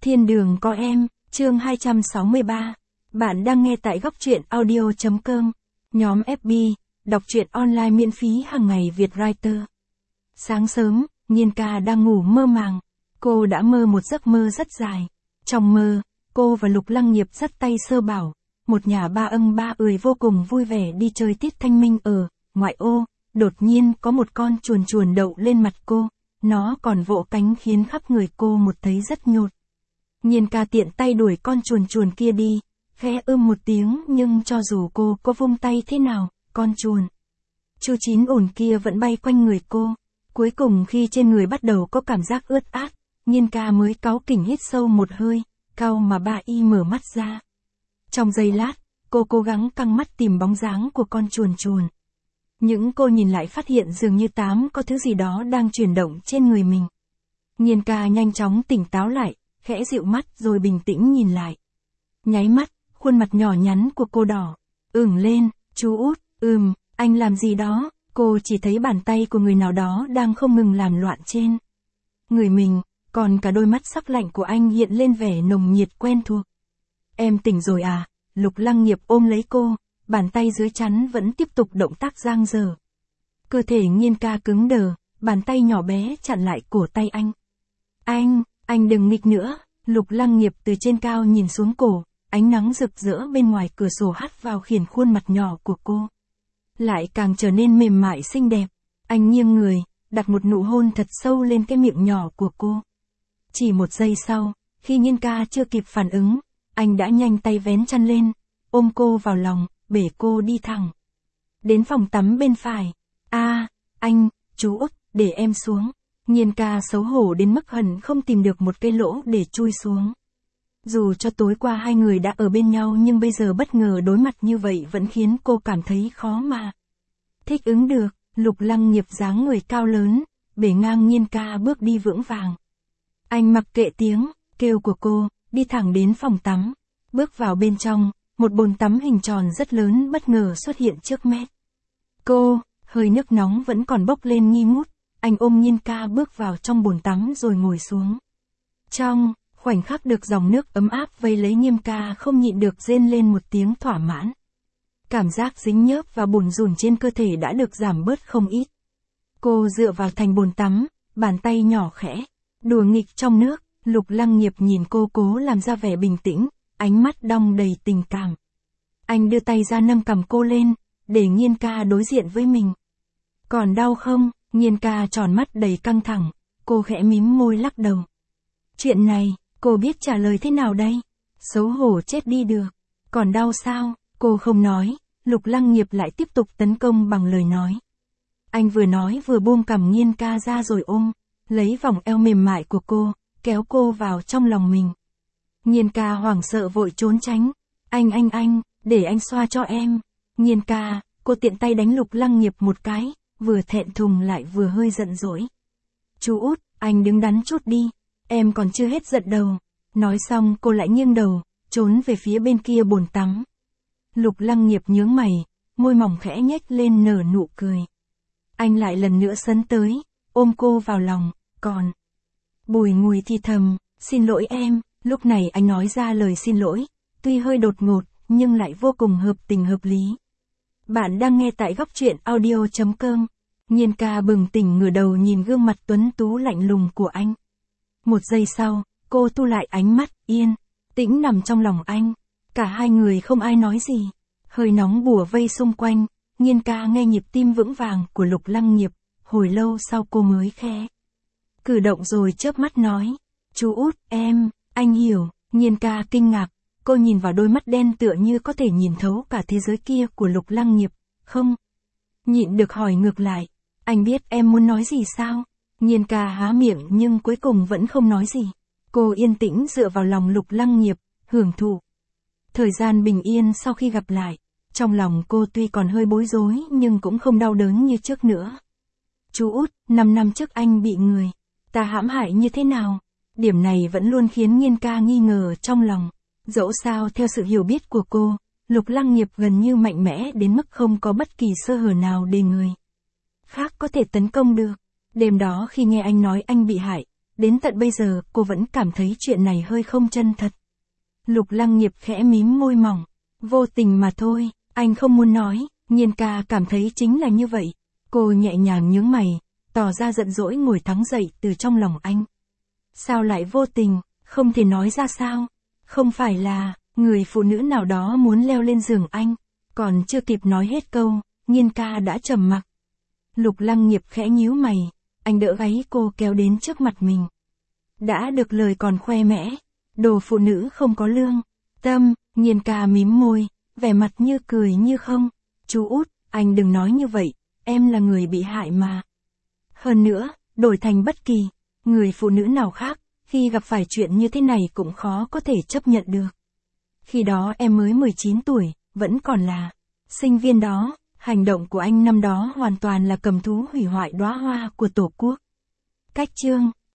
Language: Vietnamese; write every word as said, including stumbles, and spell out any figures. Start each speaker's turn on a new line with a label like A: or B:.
A: Thiên đường có em, chương hai trăm sáu mươi ba. Bạn đang nghe tại góc truyện audio.com. Nhóm ép bê, đọc truyện online miễn phí hàng ngày Việt Writer. Sáng sớm, Nhiên ca đang ngủ mơ màng. Cô đã mơ một giấc mơ rất dài. Trong mơ, cô và Lục Lăng Nghiệp dắt tay sơ bảo. Một nhà ba ân ba ười vô cùng vui vẻ đi chơi tiết thanh minh ở ngoại ô. Đột nhiên có một con chuồn chuồn đậu lên mặt cô. Nó còn vỗ cánh khiến khắp người cô một thấy rất nhột. Nhiên ca tiện tay đuổi con chuồn chuồn kia đi, khẽ ưm một tiếng nhưng cho dù cô có vung tay thế nào, con chuồn chu chín ổn kia vẫn bay quanh người cô. Cuối cùng khi trên người bắt đầu có cảm giác ướt át, Nhiên ca mới cáu kỉnh hít sâu một hơi, cau mà ba y mở mắt ra. Trong giây lát, cô cố gắng căng mắt tìm bóng dáng của con chuồn chuồn. Nhưng cô nhìn lại phát hiện dường như tám có thứ gì đó đang chuyển động trên người mình. Nhiên ca nhanh chóng tỉnh táo lại, khẽ dịu mắt rồi bình tĩnh nhìn lại. Nháy mắt, khuôn mặt nhỏ nhắn của cô đỏ ửng lên. Chú út, ừm, anh làm gì đó? Cô chỉ thấy bàn tay của người nào đó đang không ngừng làm loạn trên người mình, còn cả đôi mắt sắc lạnh của anh hiện lên vẻ nồng nhiệt quen thuộc. Em tỉnh rồi à? Lục Lăng Nghiệp ôm lấy cô, bàn tay dưới chắn vẫn tiếp tục động tác giang dở. Cơ thể Nhiên ca cứng đờ, bàn tay nhỏ bé chặn lại cổ tay anh. Anh, anh đừng nghịch nữa. Lục Lăng Nghiệp từ trên cao nhìn xuống cổ, ánh nắng rực rỡ bên ngoài cửa sổ hắt vào khiển khuôn mặt nhỏ của cô. Lại càng trở nên mềm mại xinh đẹp. Anh nghiêng người, đặt một nụ hôn thật sâu lên cái miệng nhỏ của cô. Chỉ một giây sau, khi Nhiên ca chưa kịp phản ứng, anh đã nhanh tay vén chăn lên, ôm cô vào lòng, bể cô đi thẳng đến phòng tắm bên phải. A, à, anh, chú út, để em xuống. Nhiên ca xấu hổ đến mức hận không tìm được một cái lỗ để chui xuống. Dù cho tối qua hai người đã ở bên nhau nhưng bây giờ bất ngờ đối mặt như vậy vẫn khiến cô cảm thấy khó mà thích ứng được. Lục Lăng Nghiệp dáng người cao lớn, bể ngang Nhiên ca bước đi vững vàng. Anh mặc kệ tiếng kêu của cô, đi thẳng đến phòng tắm. Bước vào bên trong, một bồn tắm hình tròn rất lớn bất ngờ xuất hiện trước mắt cô, hơi nước nóng vẫn còn bốc lên nghi ngút. Anh ôm Nhiên ca bước vào trong bồn tắm rồi ngồi xuống. Trong khoảnh khắc được dòng nước ấm áp vây lấy, Nhiên ca không nhịn được rên lên một tiếng thỏa mãn. Cảm giác dính nhớp và bùn rùn trên cơ thể đã được giảm bớt không ít. Cô dựa vào thành bồn tắm, bàn tay nhỏ khẽ đùa nghịch trong nước. Lục Lăng Nghiệp nhìn cô cố làm ra vẻ bình tĩnh, ánh mắt đong đầy tình cảm. Anh đưa tay ra nâng cằm cô lên, để Nhiên ca đối diện với mình. Còn đau không? Nhiên ca tròn mắt đầy căng thẳng, cô khẽ mím môi lắc đầu. Chuyện này, cô biết trả lời thế nào đây? Xấu hổ chết đi được. Còn đau sao? Cô không nói, Lục Lăng Nghiệp lại tiếp tục tấn công bằng lời nói. Anh vừa nói vừa buông cằm Nhiên ca ra rồi ôm lấy vòng eo mềm mại của cô, kéo cô vào trong lòng mình. Nhiên ca hoảng sợ vội trốn tránh. Anh anh anh, để anh xoa cho em. Nhiên ca, cô tiện tay đánh Lục Lăng Nghiệp một cái, vừa thẹn thùng lại vừa hơi giận dỗi. Chú út, anh đứng đắn chút đi, em còn chưa hết giận đâu. Nói xong cô lại nghiêng đầu, trốn về phía bên kia bồn tắm. Lục Lăng Nghiệp nhướng mày, môi mỏng khẽ nhếch lên nở nụ cười. Anh lại lần nữa sấn tới, ôm cô vào lòng, còn bùi ngùi thì thầm, xin lỗi em. Lúc này anh nói ra lời xin lỗi, tuy hơi đột ngột, nhưng lại vô cùng hợp tình hợp lý. Bạn đang nghe tại góc truyện audio.com. Nhiên ca bừng tỉnh ngửa đầu nhìn gương mặt tuấn tú lạnh lùng của anh. Một giây sau, cô thu lại ánh mắt, yên tĩnh nằm trong lòng anh. Cả hai người không ai nói gì. Hơi nóng bùa vây xung quanh, Nhiên ca nghe nhịp tim vững vàng của Lục Lăng Nghiệp. Hồi lâu sau cô mới khẽ cử động rồi chớp mắt nói. Chú út, em, anh hiểu. Nhiên ca kinh ngạc, cô nhìn vào đôi mắt đen tựa như có thể nhìn thấu cả thế giới kia của Lục Lăng Nghiệp. Không nhịn được hỏi ngược lại. Anh biết em muốn nói gì sao? Nhiên ca há miệng nhưng cuối cùng vẫn không nói gì. Cô yên tĩnh dựa vào lòng Lục Lăng Nghiệp, hưởng thụ thời gian bình yên sau khi gặp lại. Trong lòng cô tuy còn hơi bối rối nhưng cũng không đau đớn như trước nữa. Chú út, năm năm trước anh bị người ta hãm hại như thế nào? Điểm này vẫn luôn khiến Nhiên ca nghi ngờ trong lòng. Dẫu sao theo sự hiểu biết của cô, Lục Lăng Nghiệp gần như mạnh mẽ đến mức không có bất kỳ sơ hở nào để người khác có thể tấn công được. Đêm đó khi nghe anh nói anh bị hại, đến tận bây giờ cô vẫn cảm thấy chuyện này hơi không chân thật. Lục Lăng Nghiệp khẽ mím môi mỏng, vô tình mà thôi, anh không muốn nói, Nhiên ca cảm thấy chính là như vậy. Cô nhẹ nhàng nhướng mày, tỏ ra giận dỗi ngồi thẳng dậy từ trong lòng anh. Sao lại vô tình, không thể nói ra sao? Không phải là, người phụ nữ nào đó muốn leo lên giường anh, còn chưa kịp nói hết câu, Nhiên ca đã trầm mặc. Lục Lăng Nghiệp khẽ nhíu mày, anh đỡ gáy cô kéo đến trước mặt mình. Đã được lời còn khoe mẽ, đồ phụ nữ không có lương, tâm, Nhiên ca mím môi, vẻ mặt như cười như không. Chú út, anh đừng nói như vậy, em là người bị hại mà. Hơn nữa, đổi thành bất kỳ người phụ nữ nào khác, khi gặp phải chuyện như thế này cũng khó có thể chấp nhận được. Khi đó em mới mười chín tuổi, vẫn còn là sinh viên đó, hành động của anh năm đó hoàn toàn là cầm thú hủy hoại đóa hoa của Tổ quốc. Cách chương